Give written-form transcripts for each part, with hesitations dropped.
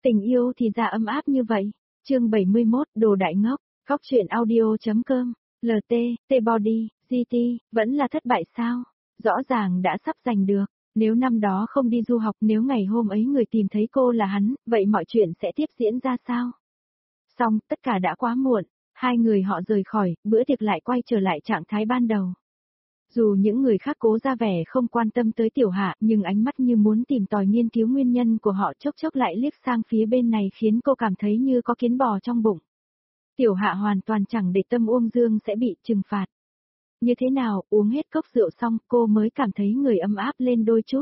Tình yêu thì ra ấm áp như vậy. Chương 71, Đồ Đại Ngốc, Góc truyện audio.com, LT, T-Body, GT, vẫn là thất bại sao? Rõ ràng đã sắp giành được, nếu năm đó không đi du học, nếu ngày hôm ấy người tìm thấy cô là hắn, vậy mọi chuyện sẽ tiếp diễn ra sao? Xong, tất cả đã quá muộn, hai người họ rời khỏi, bữa tiệc lại quay trở lại trạng thái ban đầu. Dù những người khác cố ra vẻ không quan tâm tới Tiểu Hạ, nhưng ánh mắt như muốn tìm tòi nghiên cứu nguyên nhân của họ chốc chốc lại liếc sang phía bên này khiến cô cảm thấy như có kiến bò trong bụng. Tiểu Hạ hoàn toàn chẳng để tâm Uông Dương sẽ bị trừng phạt. Như thế nào, uống hết cốc rượu xong cô mới cảm thấy người ấm áp lên đôi chút.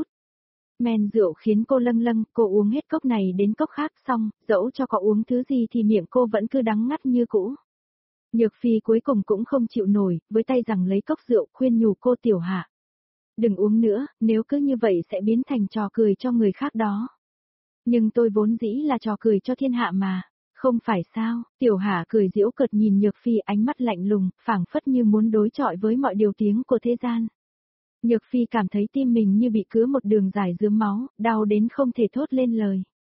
Men rượu khiến cô lâng lâng, cô uống hết cốc này đến cốc khác xong, dẫu cho có uống thứ gì thì miệng cô vẫn cứ đắng ngắt như cũ. Nhược Phi cuối cùng cũng không chịu nổi, với tay rằng lấy cốc rượu khuyên nhủ cô Tiểu Hạ. Đừng uống nữa, nếu cứ như vậy sẽ biến thành trò cười cho người khác đó. Nhưng tôi vốn dĩ là trò cười cho thiên hạ mà, không phải sao? Tiểu Hạ cười giễu cợt nhìn Nhược Phi ánh mắt lạnh lùng, phảng phất như muốn đối chọi với mọi điều tiếng của thế gian. Nhược Phi cảm thấy tim mình như bị cứa một đường dài rướm máu, đau đến không thể thốt lên lời.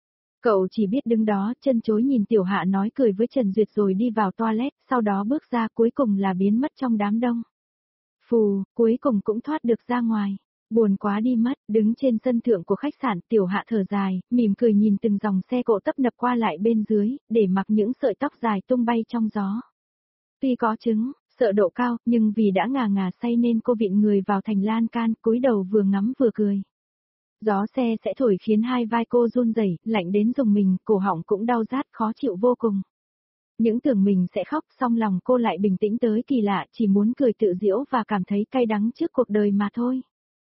Cậu chỉ biết đứng đó, chân chối nhìn Tiểu Hạ nói cười với Trần Duyệt rồi đi vào toilet, sau đó bước ra cuối cùng là biến mất trong đám đông. Phù, cuối cùng cũng thoát được ra ngoài. Buồn quá đi mất, đứng trên sân thượng của khách sạn, Tiểu Hạ thở dài, mỉm cười nhìn từng dòng xe cộ tấp nập qua lại bên dưới, để mặc những sợi tóc dài tung bay trong gió. Tuy có chứng, sợ độ cao, nhưng vì đã ngà ngà say nên cô vịn người vào thành lan can, cúi đầu vừa ngắm vừa cười. Gió xe sẽ thổi khiến hai vai cô run rẩy, lạnh đến rùng mình, cổ họng cũng đau rát khó chịu vô cùng. Những tưởng mình sẽ khóc, song lòng cô lại bình tĩnh tới kỳ lạ, chỉ muốn cười tự giễu và cảm thấy cay đắng trước cuộc đời mà thôi.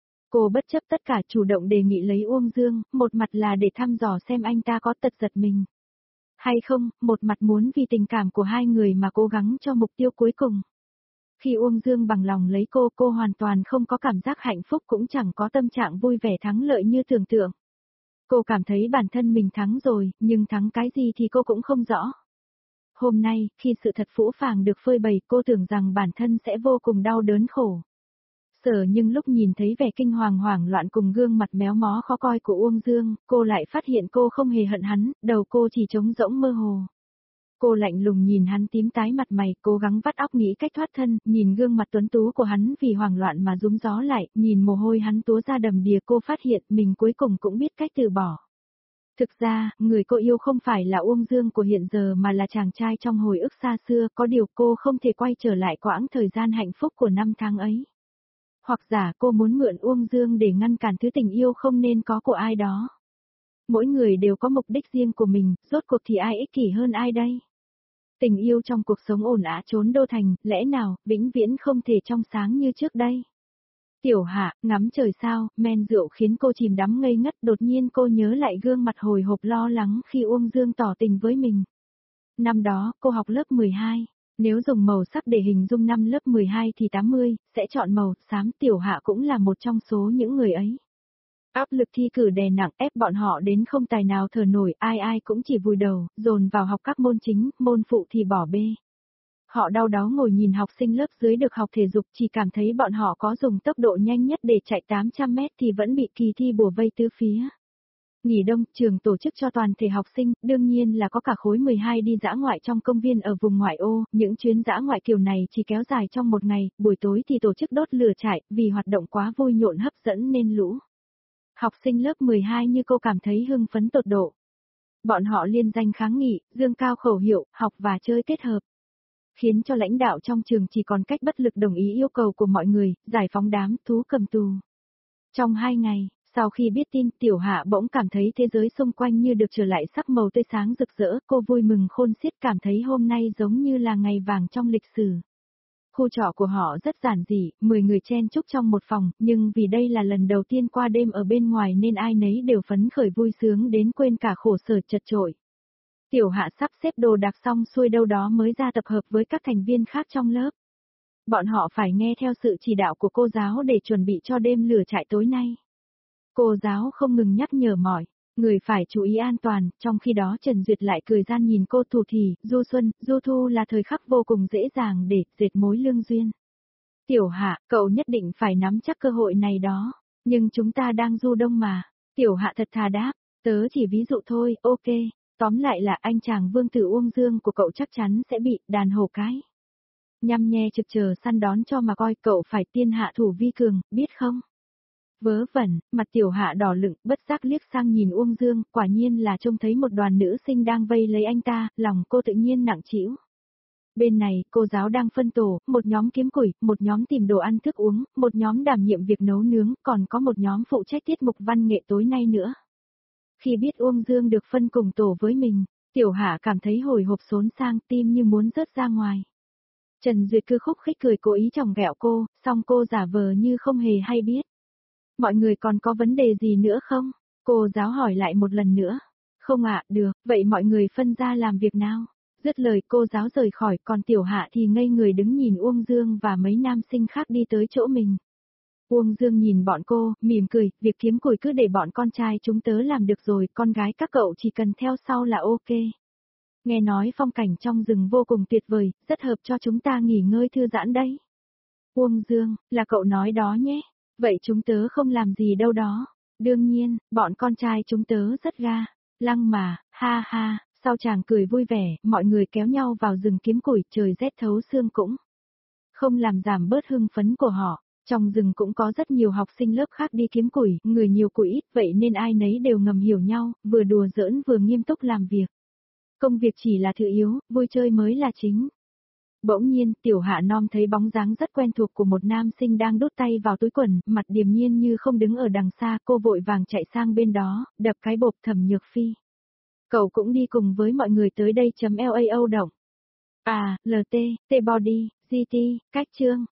Cô bất chấp tất cả chủ động đề nghị lấy Uông Dương, một mặt là để thăm dò xem anh ta có tật giật mình hay không, một mặt muốn vì tình cảm của hai người mà cố gắng cho mục tiêu cuối cùng. Khi Uông Dương bằng lòng lấy cô hoàn toàn không có cảm giác hạnh phúc cũng chẳng có tâm trạng vui vẻ thắng lợi như tưởng tượng. Cô cảm thấy bản thân mình thắng rồi, nhưng thắng cái gì thì cô cũng không rõ. Hôm nay, khi sự thật phũ phàng được phơi bày, cô tưởng rằng bản thân sẽ vô cùng đau đớn khổ. Nhưng lúc nhìn thấy vẻ kinh hoàng hoảng loạn cùng gương mặt méo mó khó coi của Uông Dương, cô lại phát hiện cô không hề hận hắn, đầu cô chỉ trống rỗng mơ hồ. Cô lạnh lùng nhìn hắn tím tái mặt mày, cố gắng vắt óc nghĩ cách thoát thân, nhìn gương mặt tuấn tú của hắn vì hoảng loạn mà rúm gió lại, nhìn mồ hôi hắn túa ra đầm đìa, cô phát hiện mình cuối cùng cũng biết cách từ bỏ. Thực ra, người cô yêu không phải là Uông Dương của hiện giờ mà là chàng trai trong hồi ức xa xưa, có điều cô không thể quay trở lại quãng thời gian hạnh phúc của năm tháng ấy. Hoặc giả cô muốn mượn Uông Dương để ngăn cản thứ tình yêu không nên có của ai đó. Mỗi người đều có mục đích riêng của mình, rốt cuộc thì ai ích kỷ hơn ai đây? Tình yêu trong cuộc sống ồn ào trốn đô thành, lẽ nào, vĩnh viễn không thể trong sáng như trước đây? Tiểu Hạ, ngắm trời sao, men rượu khiến cô chìm đắm ngây ngất, đột nhiên cô nhớ lại gương mặt hồi hộp lo lắng khi Uông Dương tỏ tình với mình. Năm đó, cô học lớp 12. Nếu dùng màu sắc để hình dung năm lớp 12 thì 80, sẽ chọn màu xám. Tiểu Hạ cũng là một trong số những người ấy. Áp lực thi cử đè nặng ép bọn họ đến không tài nào thở nổi, ai ai cũng chỉ vùi đầu, dồn vào học các môn chính, môn phụ thì bỏ bê. Họ đau đáu ngồi nhìn học sinh lớp dưới được học thể dục, chỉ cảm thấy bọn họ có dùng tốc độ nhanh nhất để chạy 800 mét thì vẫn bị kỳ thi bủa vây tứ phía. Nghỉ đông, trường tổ chức cho toàn thể học sinh, đương nhiên là có cả khối 12 đi dã ngoại trong công viên ở vùng ngoại ô, những chuyến dã ngoại kiểu này chỉ kéo dài trong một ngày, buổi tối thì tổ chức đốt lửa trại, vì hoạt động quá vui nhộn hấp dẫn nên lũ học sinh lớp 12 như cô cảm thấy hưng phấn tột độ. Bọn họ liên danh kháng nghị, dương cao khẩu hiệu, học và chơi kết hợp. Khiến cho lãnh đạo trong trường chỉ còn cách bất lực đồng ý yêu cầu của mọi người, giải phóng đám thú cầm tù. Trong 2 ngày, sau khi biết tin, Tiểu Hạ bỗng cảm thấy thế giới xung quanh như được trở lại sắc màu tươi sáng rực rỡ, cô vui mừng khôn xiết cảm thấy hôm nay giống như là ngày vàng trong lịch sử. Khu trọ của họ rất giản dị, 10 người chen chúc trong một phòng, nhưng vì đây là lần đầu tiên qua đêm ở bên ngoài nên ai nấy đều phấn khởi vui sướng đến quên cả khổ sở chật chội. Tiểu Hạ sắp xếp đồ đạc xong xuôi đâu đó mới ra tập hợp với các thành viên khác trong lớp. Bọn họ phải nghe theo sự chỉ đạo của cô giáo để chuẩn bị cho đêm lửa trại tối nay. Cô giáo không ngừng nhắc nhở mọi người phải chú ý an toàn, trong khi đó Trần Duyệt lại cười gian nhìn cô thủ thỉ, du xuân, du thu là thời khắc vô cùng dễ dàng để dệt mối lương duyên. Tiểu Hạ, cậu nhất định phải nắm chắc cơ hội này đó, nhưng chúng ta đang du đông mà. Tiểu Hạ thật thà đáp, tớ chỉ ví dụ thôi, ok. Tóm lại là anh chàng vương tử Uông Dương của cậu chắc chắn sẽ bị đàn hổ cái. Nhăm nhe trực chờ săn đón cho mà coi, cậu phải tiên hạ thủ vi cường, biết không? Vớ vẩn, mặt Tiểu Hạ đỏ lựng, bất giác liếc sang nhìn Uông Dương, quả nhiên là trông thấy một đoàn nữ sinh đang vây lấy anh ta, lòng cô tự nhiên nặng trĩu. Bên này, cô giáo đang phân tổ, một nhóm kiếm củi, một nhóm tìm đồ ăn thức uống, một nhóm đảm nhiệm việc nấu nướng, còn có một nhóm phụ trách tiết mục văn nghệ tối nay nữa. Khi biết Uông Dương được phân cùng tổ với mình, Tiểu Hạ cảm thấy hồi hộp xốn sang, tim như muốn rớt ra ngoài. Trần Duyệt cứ khúc khích cười cố ý chọc ghẹo cô, song cô giả vờ như không hề hay biết. Mọi người còn có vấn đề gì nữa không? Cô giáo hỏi lại một lần nữa. Không ạ, được, vậy mọi người phân ra làm việc nào? Dứt lời cô giáo rời khỏi, còn Tiểu Hạ thì ngây người đứng nhìn Uông Dương và mấy nam sinh khác đi tới chỗ mình. Uông Dương nhìn bọn cô, mỉm cười, việc kiếm củi cứ để bọn con trai chúng tớ làm được rồi, con gái các cậu chỉ cần theo sau là ok. Nghe nói phong cảnh trong rừng vô cùng tuyệt vời, rất hợp cho chúng ta nghỉ ngơi thư giãn đấy. Uông Dương, là cậu nói đó nhé. Vậy chúng tớ không làm gì đâu đó. Đương nhiên, bọn con trai chúng tớ rất ga. Lăng mà, ha ha, sau chàng cười vui vẻ, mọi người kéo nhau vào rừng kiếm củi, trời rét thấu xương cũng không làm giảm bớt hưng phấn của họ. Trong rừng cũng có rất nhiều học sinh lớp khác đi kiếm củi, người nhiều củi ít, vậy nên ai nấy đều ngầm hiểu nhau, vừa đùa giỡn vừa nghiêm túc làm việc. Công việc chỉ là thứ yếu, vui chơi mới là chính. Bỗng nhiên, Tiểu Hạ Nom thấy bóng dáng rất quen thuộc của một nam sinh đang đút tay vào túi quần, mặt điềm nhiên như không đứng ở đằng xa, cô vội vàng chạy sang bên đó, đập cái bộp Thẩm Nhược Phi. Cậu cũng đi cùng với mọi người tới đây .lao động. À, LT, T-body, GT, cách chương.